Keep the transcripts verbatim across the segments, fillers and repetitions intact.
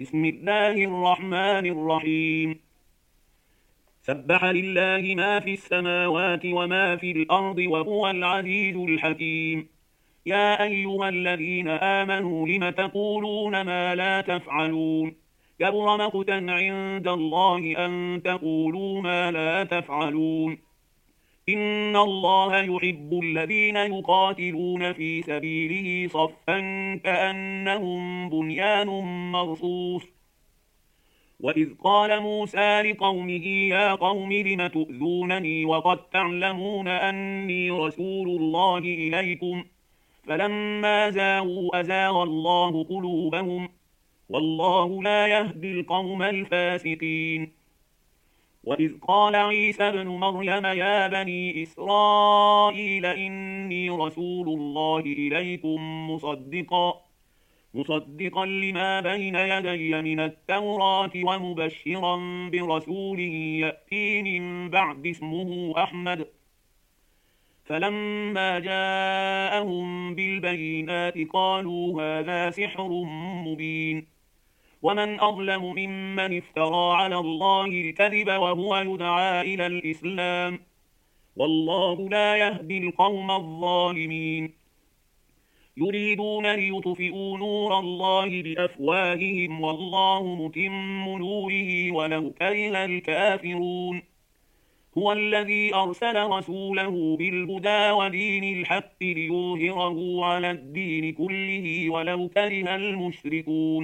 بسم الله الرحمن الرحيم. سبح لله ما في السماوات وما في الأرض وهو العزيز الحكيم. يا أيها الذين آمنوا لم تقولون ما لا تفعلون؟ كبر مقتا عند الله أن تقولوا ما لا تفعلون. إن الله يحب الذين يقاتلون في سبيله صفا كأنهم بنيان مرصوص. وإذ قال موسى لقومه يا قوم لم تؤذونني وقد تعلمون أني رسول الله إليكم فلما زاغوا أزاغ الله قلوبهم والله لا يهدي القوم الفاسقين. وإذ قال عيسى ابن مريم يا بني إسرائيل إني رسول الله إليكم مصدقا مصدقا لما بين يدي من التوراة ومبشرا برسول يأتي من بعد اسمه أحمد. فلما جاءهم بالبينات قالوا هذا سحر مبين. ومن أظلم ممن افترى على الله الكذب وهو يدعى إلى الإسلام والله لا يهدي القوم الظالمين. يريدون ليطفئوا نور الله بأفواههم والله متم نوره ولو كره الكافرون. هو الذي أرسل رسوله بالهدى ودين الحق ليظهره على الدين كله ولو كره المشركون.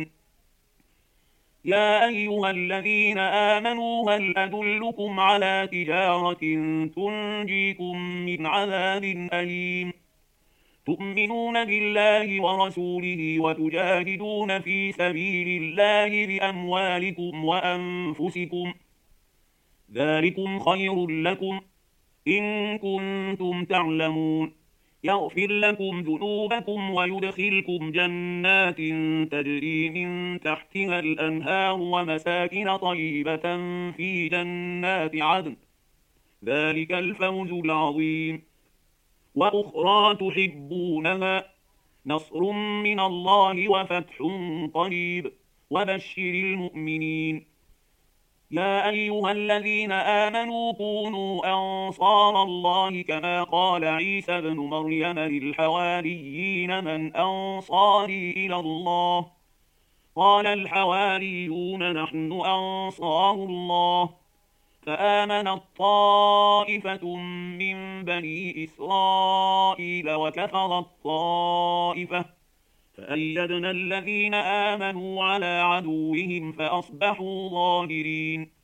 يا أيها الذين آمنوا هل أدلكم على تجارة تنجيكم من عذاب أليم؟ تؤمنون بالله ورسوله وتجاهدون في سبيل الله بأموالكم وأنفسكم ذلكم خير لكم إن كنتم تعلمون. يغفر لكم ذنوبكم ويدخلكم جنات تجري من تحتها الأنهار ومساكن طيبة في جنات عدن ذلك الفوز العظيم. وأخرى تحبونها نصر من الله وفتح قريب وبشر المؤمنين. يا أيها الذين آمنوا كونوا أنصار الله كما قال عيسى ابن مريم للحواريين من أنصاري إلى الله قال الحواريون نحن أنصار الله. فآمنت طائفة من بني إسرائيل وكفرت طائفة فأيدنا الذين آمنوا على عدوهم فأصبحوا ظاهرين.